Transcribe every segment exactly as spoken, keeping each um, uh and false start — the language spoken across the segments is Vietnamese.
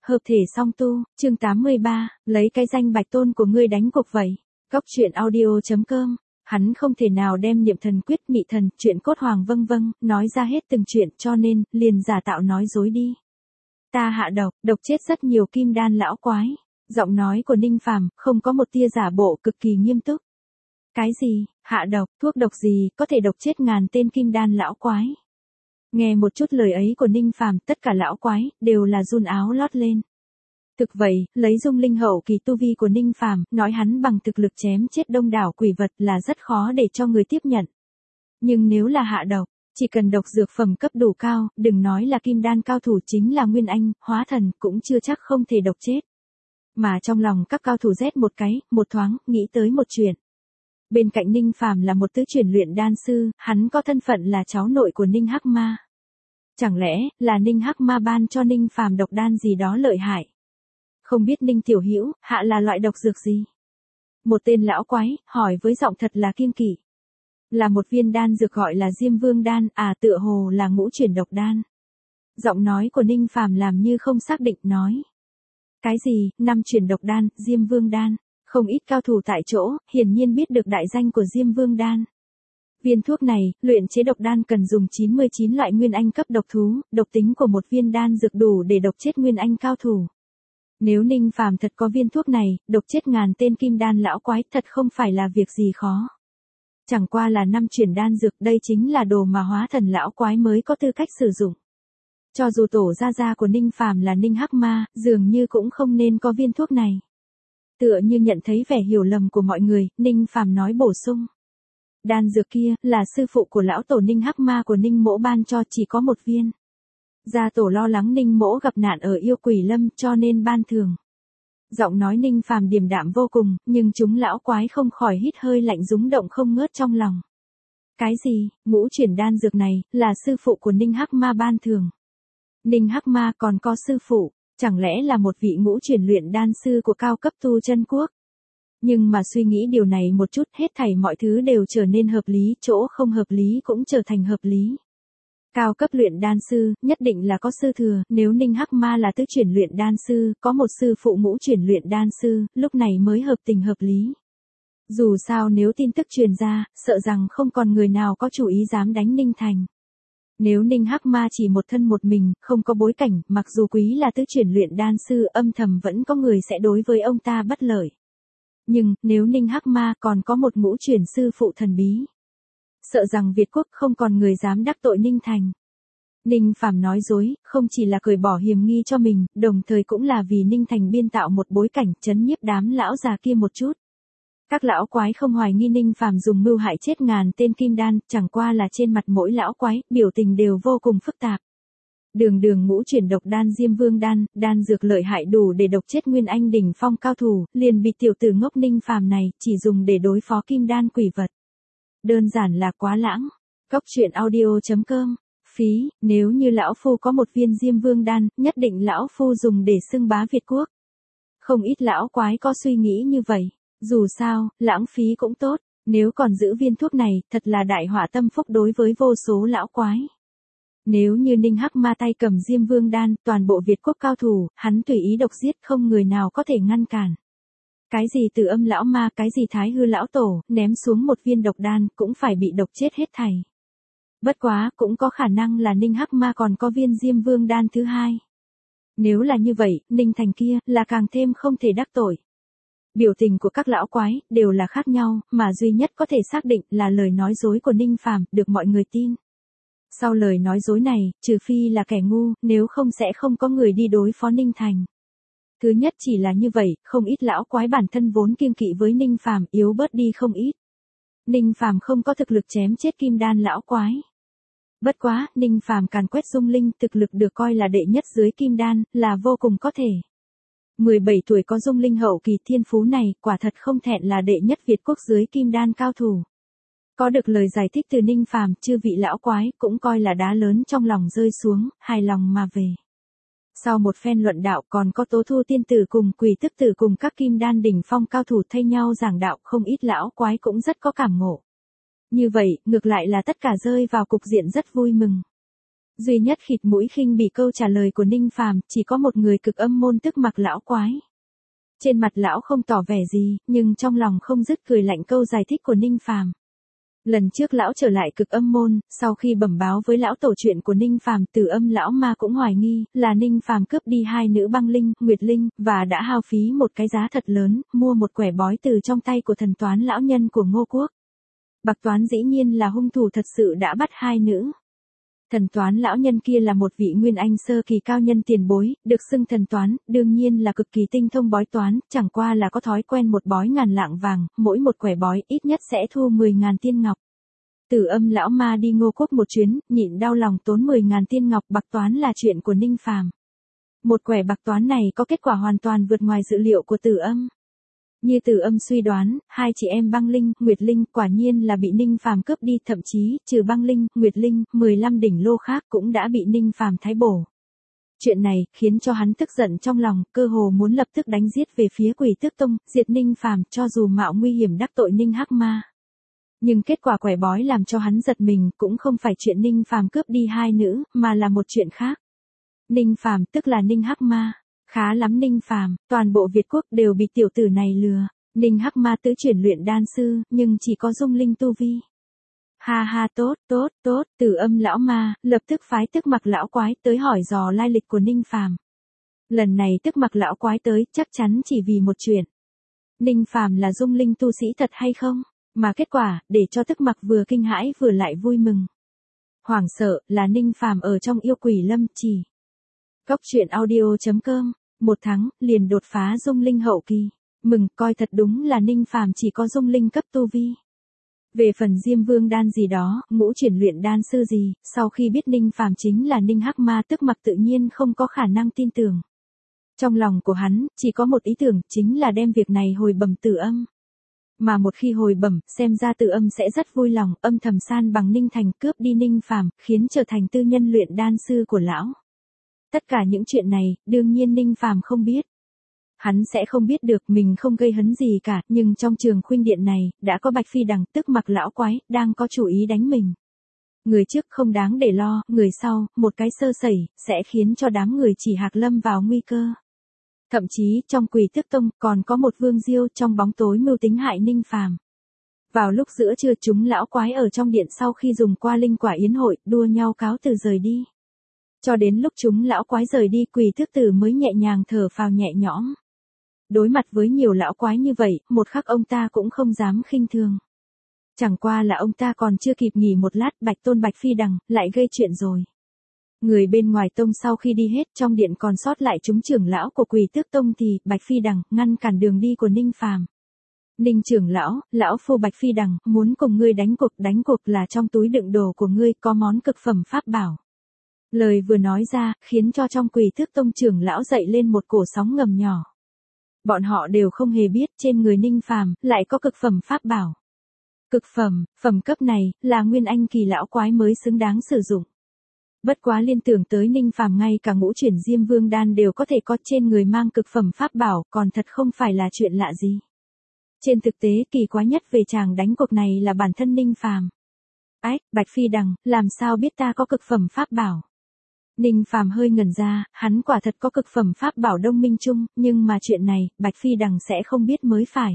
Hợp thể song tu, chương tám mươi ba, lấy cái danh bạch tôn của ngươi đánh cuộc vậy. Góc truyện audio chấm com. Hắn không thể nào đem niệm thần quyết, mị thần, chuyện cốt hoàng vâng vâng, nói ra hết từng chuyện, cho nên, liền giả tạo nói dối đi. Ta hạ độc, độc chết rất nhiều kim đan lão quái. Giọng nói của Ninh Phàm không có một tia giả bộ, cực kỳ nghiêm túc. Cái gì, hạ độc, thuốc độc gì, có thể độc chết ngàn tên kim đan lão quái. Nghe một chút lời ấy của Ninh Phàm, tất cả lão quái đều là run áo lót lên. Thực vậy, lấy dung linh hậu kỳ tu vi của Ninh Phàm, nói hắn bằng thực lực chém chết đông đảo quỷ vật là rất khó để cho người tiếp nhận. Nhưng nếu là hạ độc, chỉ cần độc dược phẩm cấp đủ cao, đừng nói là kim đan cao thủ, chính là nguyên anh, hóa thần cũng chưa chắc không thể độc chết. Mà trong lòng các cao thủ rét một cái, một thoáng, nghĩ tới một chuyện. Bên cạnh Ninh Phàm là một tứ chuyển luyện đan sư, hắn có thân phận là cháu nội của Ninh Hắc Ma. Chẳng lẽ là Ninh Hắc Ma ban cho Ninh Phàm độc đan gì đó lợi hại? Không biết Ninh tiểu hữu hạ là loại độc dược gì? Một tên lão quái hỏi với giọng thật là kiêng kỵ. Là một viên đan dược gọi là Diêm Vương đan, à tựa hồ là ngũ chuyển độc đan. Giọng nói của Ninh Phàm làm như không xác định nói. Cái gì, năm chuyển độc đan, Diêm Vương đan? Không ít cao thủ tại chỗ, hiển nhiên biết được đại danh của Diêm Vương đan. Viên thuốc này, luyện chế độc đan cần dùng chín mươi chín loại nguyên anh cấp độc thú, độc tính của một viên đan dược đủ để độc chết nguyên anh cao thủ. Nếu Ninh Phàm thật có viên thuốc này, độc chết ngàn tên kim đan lão quái thật không phải là việc gì khó. Chẳng qua là năm chuyển đan dược, đây chính là đồ mà hóa thần lão quái mới có tư cách sử dụng. Cho dù tổ gia gia của Ninh Phàm là Ninh Hắc Ma, dường như cũng không nên có viên thuốc này. Tựa như nhận thấy vẻ hiểu lầm của mọi người, Ninh Phàm nói bổ sung. Đan dược kia, là sư phụ của lão tổ Ninh Hắc Ma của Ninh Mỗ ban cho, chỉ có một viên. Gia tổ lo lắng Ninh Mỗ gặp nạn ở yêu quỷ lâm cho nên ban thường. Giọng nói Ninh Phàm điềm đạm vô cùng, nhưng chúng lão quái không khỏi hít hơi lạnh rúng động không ngớt trong lòng. Cái gì, ngũ chuyển đan dược này, là sư phụ của Ninh Hắc Ma ban thường. Ninh Hắc Ma còn có sư phụ, chẳng lẽ là một vị ngũ chuyển luyện đan sư của cao cấp tu chân quốc? Nhưng mà suy nghĩ điều này một chút, hết thảy mọi thứ đều trở nên hợp lý, chỗ không hợp lý cũng trở thành hợp lý. Cao cấp luyện đan sư, nhất định là có sư thừa, nếu Ninh Hắc Ma là tứ chuyển luyện đan sư, có một sư phụ ngũ chuyển luyện đan sư, lúc này mới hợp tình hợp lý. Dù sao nếu tin tức truyền ra, sợ rằng không còn người nào có chủ ý dám đánh Ninh Thành. Nếu Ninh Hắc Ma chỉ một thân một mình, không có bối cảnh, mặc dù quý là tứ chuyển luyện đan sư, âm thầm vẫn có người sẽ đối với ông ta bất lợi. Nhưng, nếu Ninh Hắc Ma còn có một ngũ chuyển sư phụ thần bí, sợ rằng Việt quốc không còn người dám đắc tội Ninh Thành. Ninh Phàm nói dối, không chỉ là cởi bỏ hiểm nghi cho mình, đồng thời cũng là vì Ninh Thành biên tạo một bối cảnh chấn nhiếp đám lão già kia một chút. Các lão quái không hoài nghi Ninh Phàm dùng mưu hại chết ngàn tên kim đan, chẳng qua là trên mặt mỗi lão quái, biểu tình đều vô cùng phức tạp. Đường đường ngũ chuyển độc đan Diêm Vương đan, đan dược lợi hại đủ để độc chết nguyên anh đỉnh phong cao thủ, liền bị tiểu tử ngốc Ninh Phàm này chỉ dùng để đối phó kim đan quỷ vật. Đơn giản là quá lãng. Góc truyện audio chấm com. Phí, nếu như lão phu có một viên Diêm Vương đan, nhất định lão phu dùng để xưng bá Việt quốc. Không ít lão quái có suy nghĩ như vậy. Dù sao, lãng phí cũng tốt, nếu còn giữ viên thuốc này, thật là đại họa tâm phúc đối với vô số lão quái. Nếu như Ninh Hắc Ma tay cầm Diêm Vương đan, toàn bộ Việt quốc cao thủ, hắn tùy ý độc giết, không người nào có thể ngăn cản. Cái gì Từ Âm lão ma, cái gì Thái Hư lão tổ, ném xuống một viên độc đan, cũng phải bị độc chết hết thảy. Bất quá, cũng có khả năng là Ninh Hắc Ma còn có viên Diêm Vương đan thứ hai. Nếu là như vậy, Ninh Thành kia, là càng thêm không thể đắc tội. Biểu tình của các lão quái, đều là khác nhau, mà duy nhất có thể xác định là lời nói dối của Ninh Phàm được mọi người tin. Sau lời nói dối này, trừ phi là kẻ ngu, nếu không sẽ không có người đi đối phó Ninh Thành. Thứ nhất chỉ là như vậy, không ít lão quái bản thân vốn kiêng kỵ với Ninh Phàm, yếu bớt đi không ít. Ninh Phàm không có thực lực chém chết kim đan lão quái. Bất quá, Ninh Phàm càn quét dung linh, thực lực được coi là đệ nhất dưới kim đan, là vô cùng có thể. mười bảy tuổi có dung linh hậu kỳ thiên phú này, quả thật không thẹn là đệ nhất Việt quốc dưới kim đan cao thủ. Có được lời giải thích từ Ninh Phàm, chư vị lão quái cũng coi là đá lớn trong lòng rơi xuống, hài lòng mà về. Sau một phen luận đạo, còn có Tố Thu tiên tử cùng Quỷ Tức tử cùng các kim đan đỉnh phong cao thủ thay nhau giảng đạo, không ít lão quái cũng rất có cảm ngộ. Như vậy, ngược lại là tất cả rơi vào cục diện rất vui mừng. Duy nhất khịt mũi khinh bỉ câu trả lời của Ninh Phàm, chỉ có một người Cực Âm môn tức Mặc lão quái. Trên mặt lão không tỏ vẻ gì, nhưng trong lòng không dứt cười lạnh câu giải thích của Ninh Phàm. Lần trước lão trở lại Cực Âm môn, sau khi bẩm báo với lão tổ chuyện của Ninh Phàm, Tử Âm lão ma cũng hoài nghi là Ninh Phàm cướp đi hai nữ băng linh, nguyệt linh, và đã hao phí một cái giá thật lớn, mua một quẻ bói từ trong tay của thần toán lão nhân của Ngô Quốc. Bạc Toán dĩ nhiên là hung thủ thật sự đã bắt hai nữ. Thần toán lão nhân kia là một vị nguyên anh sơ kỳ cao nhân tiền bối, được xưng thần toán, đương nhiên là cực kỳ tinh thông bói toán, chẳng qua là có thói quen một bói ngàn lạng vàng, mỗi một quẻ bói ít nhất sẽ thu mười ngàn tiên ngọc. Tử Âm lão ma đi Ngô Quốc một chuyến, nhịn đau lòng tốn mười ngàn tiên ngọc bạc toán là chuyện của Ninh Phàm. Một quẻ bạc toán này có kết quả hoàn toàn vượt ngoài dự liệu của Tử Âm. Như Tử Âm suy đoán, hai chị em băng linh, nguyệt linh quả nhiên là bị Ninh Phàm cướp đi, thậm chí, trừ băng linh, nguyệt linh, mười lăm đỉnh lô khác cũng đã bị Ninh Phàm thái bổ. Chuyện này khiến cho hắn tức giận trong lòng, cơ hồ muốn lập tức đánh giết về phía Quỷ Tước Tông, diệt Ninh Phàm, cho dù mạo nguy hiểm đắc tội Ninh Hắc Ma. Nhưng kết quả quẻ bói làm cho hắn giật mình, cũng không phải chuyện Ninh Phàm cướp đi hai nữ, mà là một chuyện khác. Ninh Phàm tức là Ninh Hắc Ma. Khá lắm Ninh Phàm, toàn bộ Việt quốc đều bị tiểu tử này lừa. Ninh Hắc Ma tứ chuyển luyện đan sư, nhưng chỉ có dung linh tu vi. Ha ha, tốt, tốt, tốt, Tử Âm lão ma, lập tức phái tức Mặc lão quái tới hỏi dò lai lịch của Ninh Phàm. Lần này tức Mặc lão quái tới, chắc chắn chỉ vì một chuyện. Ninh Phàm là dung linh tu sĩ thật hay không? Mà kết quả, để cho tức Mặc vừa kinh hãi vừa lại vui mừng. Hoảng sợ, là Ninh Phàm ở trong yêu quỷ lâm trì. Cốc truyện audio chấm com, một tháng, liền đột phá dung linh hậu kỳ. Mừng, coi thật đúng là Ninh Phàm chỉ có dung linh cấp tu vi. Về phần Diêm Vương đan gì đó, ngũ chuyển luyện đan sư gì, sau khi biết Ninh Phàm chính là Ninh Hắc Ma tức Mặc tự nhiên không có khả năng tin tưởng. Trong lòng của hắn, chỉ có một ý tưởng, chính là đem việc này hồi bẩm Tử Âm. Mà một khi hồi bẩm, xem ra Tử Âm sẽ rất vui lòng, âm thầm san bằng Ninh Thành, cướp đi Ninh Phàm, khiến trở thành tư nhân luyện đan sư của lão. Tất cả những chuyện này, đương nhiên Ninh Phàm không biết. Hắn sẽ không biết được, mình không gây hấn gì cả, nhưng trong trường khuynh điện này, đã có Bạch Phi Đằng, tức Mặc lão quái, đang có chủ ý đánh mình. Người trước không đáng để lo, người sau, một cái sơ sẩy, sẽ khiến cho đám người Chỉ Hạc lâm vào nguy cơ. Thậm chí, trong Quỷ Tước Tông, còn có một Vương Diêu trong bóng tối mưu tính hại Ninh Phàm. Vào lúc giữa trưa chúng lão quái ở trong điện sau khi dùng qua linh quả yến hội, đua nhau cáo từ rời đi. Cho đến lúc chúng lão quái rời đi, Quỷ Tước Tử mới nhẹ nhàng thở phào nhẹ nhõm. Đối mặt với nhiều lão quái như vậy, một khắc ông ta cũng không dám khinh thường. Chẳng qua là ông ta còn chưa kịp nghỉ một lát, Bạch Tôn Bạch Phi Đằng, lại gây chuyện rồi. Người bên ngoài tông sau khi đi hết, trong điện còn sót lại chúng trưởng lão của Quỷ Tước Tông thì, Bạch Phi Đằng, ngăn cản đường đi của Ninh Phàm. Ninh trưởng lão, lão phu Bạch Phi Đằng, muốn cùng ngươi đánh cuộc, đánh cuộc là trong túi đựng đồ của ngươi có món cực phẩm pháp bảo. Lời vừa nói ra, khiến cho trong Quỷ Tước Tông trưởng lão dậy lên một cổ sóng ngầm nhỏ. Bọn họ đều không hề biết trên người Ninh Phàm lại có cực phẩm pháp bảo. Cực phẩm, phẩm cấp này, là nguyên anh kỳ lão quái mới xứng đáng sử dụng. Bất quá liên tưởng tới Ninh Phàm ngay cả ngũ chuyển Diêm Vương đan đều có thể có trên người mang cực phẩm pháp bảo, còn thật không phải là chuyện lạ gì. Trên thực tế kỳ quái nhất về chàng đánh cuộc này là bản thân Ninh Phàm. Ách, Bạch Phi Đằng, làm sao biết ta có cực phẩm pháp bảo? Ninh Phàm hơi ngẩn ra, hắn quả thật có cực phẩm pháp bảo Đông Minh Trung, nhưng mà chuyện này, Bạch Phi Đằng sẽ không biết mới phải.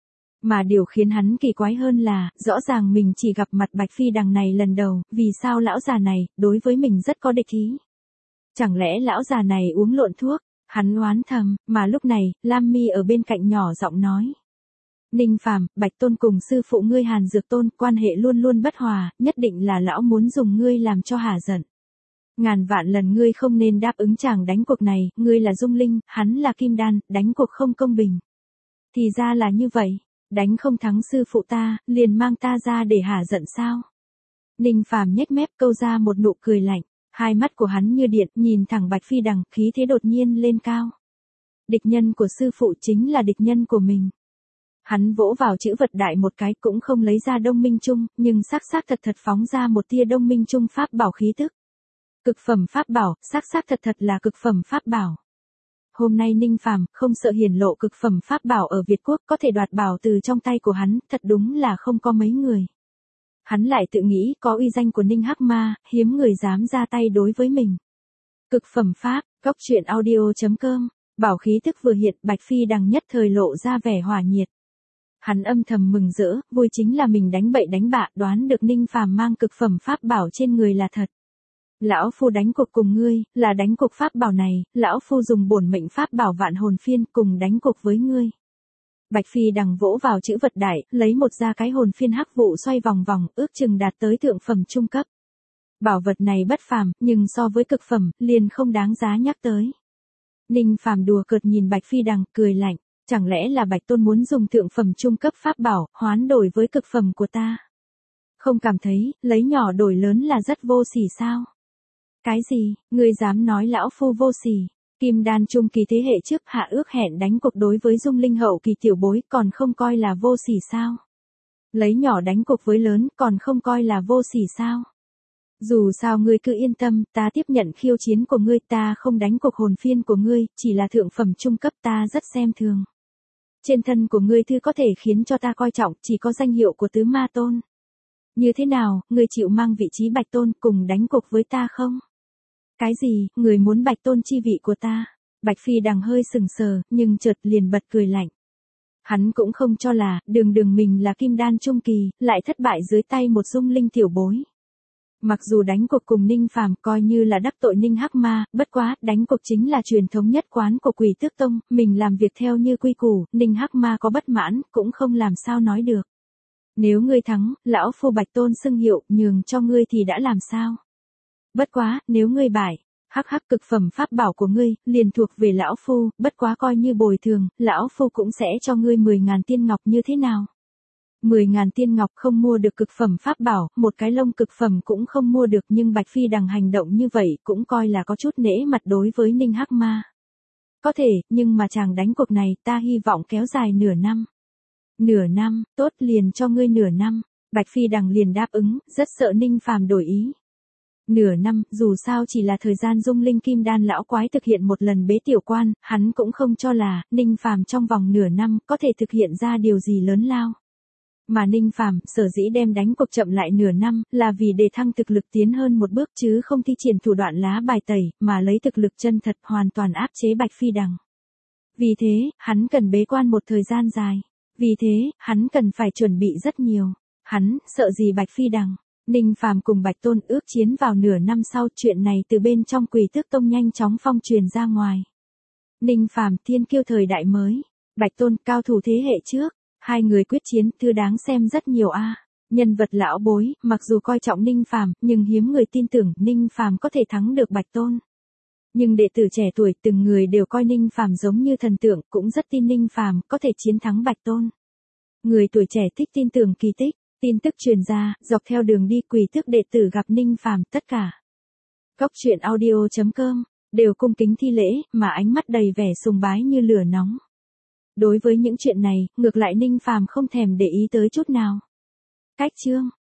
Mà điều khiến hắn kỳ quái hơn là, rõ ràng mình chỉ gặp mặt Bạch Phi Đằng này lần đầu, vì sao lão già này, đối với mình rất có địch ý? Chẳng lẽ lão già này uống lộn thuốc? Hắn oán thầm, mà lúc này, Lam Mi ở bên cạnh nhỏ giọng nói. Ninh Phàm, Bạch Tôn cùng sư phụ ngươi Hàn Dược Tôn, quan hệ luôn luôn bất hòa, nhất định là lão muốn dùng ngươi làm cho hả giận. Ngàn vạn lần ngươi không nên đáp ứng chàng đánh cuộc này, ngươi là dung linh, hắn là kim đan, đánh cuộc không công bình. Thì ra là như vậy, đánh không thắng sư phụ ta, liền mang ta ra để hả giận sao? Ninh Phàm nhếch mép câu ra một nụ cười lạnh, hai mắt của hắn như điện, nhìn thẳng Bạch Phi Đằng, khí thế đột nhiên lên cao. Địch nhân của sư phụ chính là địch nhân của mình. Hắn vỗ vào chữ vật đại một cái cũng không lấy ra Đông Minh Trung, nhưng xác xác thật thật phóng ra một tia Đông Minh Trung pháp bảo khí tức. Cực phẩm pháp bảo, xác xác thật thật là cực phẩm pháp bảo. Hôm nay Ninh Phàm không sợ hiển lộ cực phẩm pháp bảo ở Việt Quốc có thể đoạt bảo từ trong tay của hắn, thật đúng là không có mấy người. Hắn lại tự nghĩ có uy danh của Ninh Hắc Ma, hiếm người dám ra tay đối với mình. Cực phẩm pháp, góc truyện audio.com, bảo khí tức vừa hiện, Bạch Phi Đằng nhất thời lộ ra vẻ hỏa nhiệt. Hắn âm thầm mừng rỡ, vui chính là mình đánh bậy đánh bạ, đoán được Ninh Phàm mang cực phẩm pháp bảo trên người là thật. Lão phu đánh cuộc cùng ngươi, là đánh cuộc pháp bảo này, lão phu dùng bổn mệnh pháp bảo vạn hồn phiên cùng đánh cuộc với ngươi. Bạch Phi Đằng vỗ vào chữ vật đại, lấy một ra cái hồn phiên hắc vụ xoay vòng vòng, ước chừng đạt tới thượng phẩm trung cấp. Bảo vật này bất phàm, nhưng so với cực phẩm, liền không đáng giá nhắc tới. Ninh Phàm đùa cợt nhìn Bạch Phi Đằng, cười lạnh, chẳng lẽ là Bạch Tôn muốn dùng thượng phẩm trung cấp pháp bảo, hoán đổi với cực phẩm của ta? Không cảm thấy, lấy nhỏ đổi lớn là rất vô sỉ sao? Cái gì, ngươi dám nói lão phu vô sỉ? Kim đan trung kỳ thế hệ trước hạ ước hẹn đánh cuộc đối với dung linh hậu kỳ tiểu bối còn không coi là vô sỉ sao? Lấy nhỏ đánh cuộc với lớn còn không coi là vô sỉ sao? Dù sao ngươi cứ yên tâm, ta tiếp nhận khiêu chiến của ngươi, ta không đánh cuộc hồn phiên của ngươi, chỉ là thượng phẩm trung cấp, ta rất xem thường. Trên thân của ngươi thư có thể khiến cho ta coi trọng, chỉ có danh hiệu của tứ ma tôn. Như thế nào, ngươi chịu mang vị trí Bạch Tôn cùng đánh cuộc với ta không? Cái gì, người muốn Bạch Tôn chi vị của ta? Bạch Phi Đằng hơi sừng sờ, nhưng chợt liền bật cười lạnh. Hắn cũng không cho là, đường đường mình là kim đan trung kỳ, lại thất bại dưới tay một dung linh tiểu bối. Mặc dù đánh cuộc cùng Ninh Phàm coi như là đắc tội Ninh Hắc Ma, bất quá, đánh cuộc chính là truyền thống nhất quán của Quỷ Tước Tông, mình làm việc theo như quy củ, Ninh Hắc Ma có bất mãn, cũng không làm sao nói được. Nếu ngươi thắng, lão phu Bạch Tôn xưng hiệu, nhường cho ngươi thì đã làm sao? Bất quá, nếu ngươi bại, hắc hắc cực phẩm pháp bảo của ngươi, liền thuộc về lão phu, bất quá coi như bồi thường, lão phu cũng sẽ cho ngươi mười ngàn tiên ngọc như thế nào? mười ngàn tiên ngọc không mua được cực phẩm pháp bảo, một cái lông cực phẩm cũng không mua được, nhưng Bạch Phi Đằng hành động như vậy cũng coi là có chút nể mặt đối với Ninh Hắc Ma. Có thể, nhưng mà chàng đánh cuộc này ta hy vọng kéo dài nửa năm. Nửa năm, tốt liền cho ngươi nửa năm. Bạch Phi Đằng liền đáp ứng, rất sợ Ninh Phàm đổi ý. Nửa năm, dù sao chỉ là thời gian dung linh kim đan lão quái thực hiện một lần bế tiểu quan, hắn cũng không cho là, Ninh Phàm trong vòng nửa năm có thể thực hiện ra điều gì lớn lao. Mà Ninh Phàm sở dĩ đem đánh cuộc chậm lại nửa năm, là vì để thăng thực lực tiến hơn một bước chứ không thi triển thủ đoạn lá bài tẩy, mà lấy thực lực chân thật hoàn toàn áp chế Bạch Phi Đằng. Vì thế, hắn cần bế quan một thời gian dài. Vì thế, hắn cần phải chuẩn bị rất nhiều. Hắn, sợ gì Bạch Phi Đằng? Ninh Phàm cùng Bạch Tôn ước chiến vào nửa năm sau, chuyện này từ bên trong Quỷ Tước Tông nhanh chóng phong truyền ra ngoài. Ninh Phàm thiên kiêu thời đại mới, Bạch Tôn cao thủ thế hệ trước, hai người quyết chiến, thư đáng xem rất nhiều a. À. Nhân vật lão bối, mặc dù coi trọng Ninh Phàm, nhưng hiếm người tin tưởng Ninh Phàm có thể thắng được Bạch Tôn. Nhưng đệ tử trẻ tuổi từng người đều coi Ninh Phàm giống như thần tượng, cũng rất tin Ninh Phàm có thể chiến thắng Bạch Tôn. Người tuổi trẻ thích tin tưởng kỳ tích. Tin tức truyền ra, dọc theo đường đi Quỷ Tước đệ tử gặp Ninh Phàm, tất cả góc truyện audio.com đều cung kính thi lễ, mà ánh mắt đầy vẻ sùng bái như lửa nóng. Đối với những chuyện này, ngược lại Ninh Phàm không thèm để ý tới chút nào. Cách chương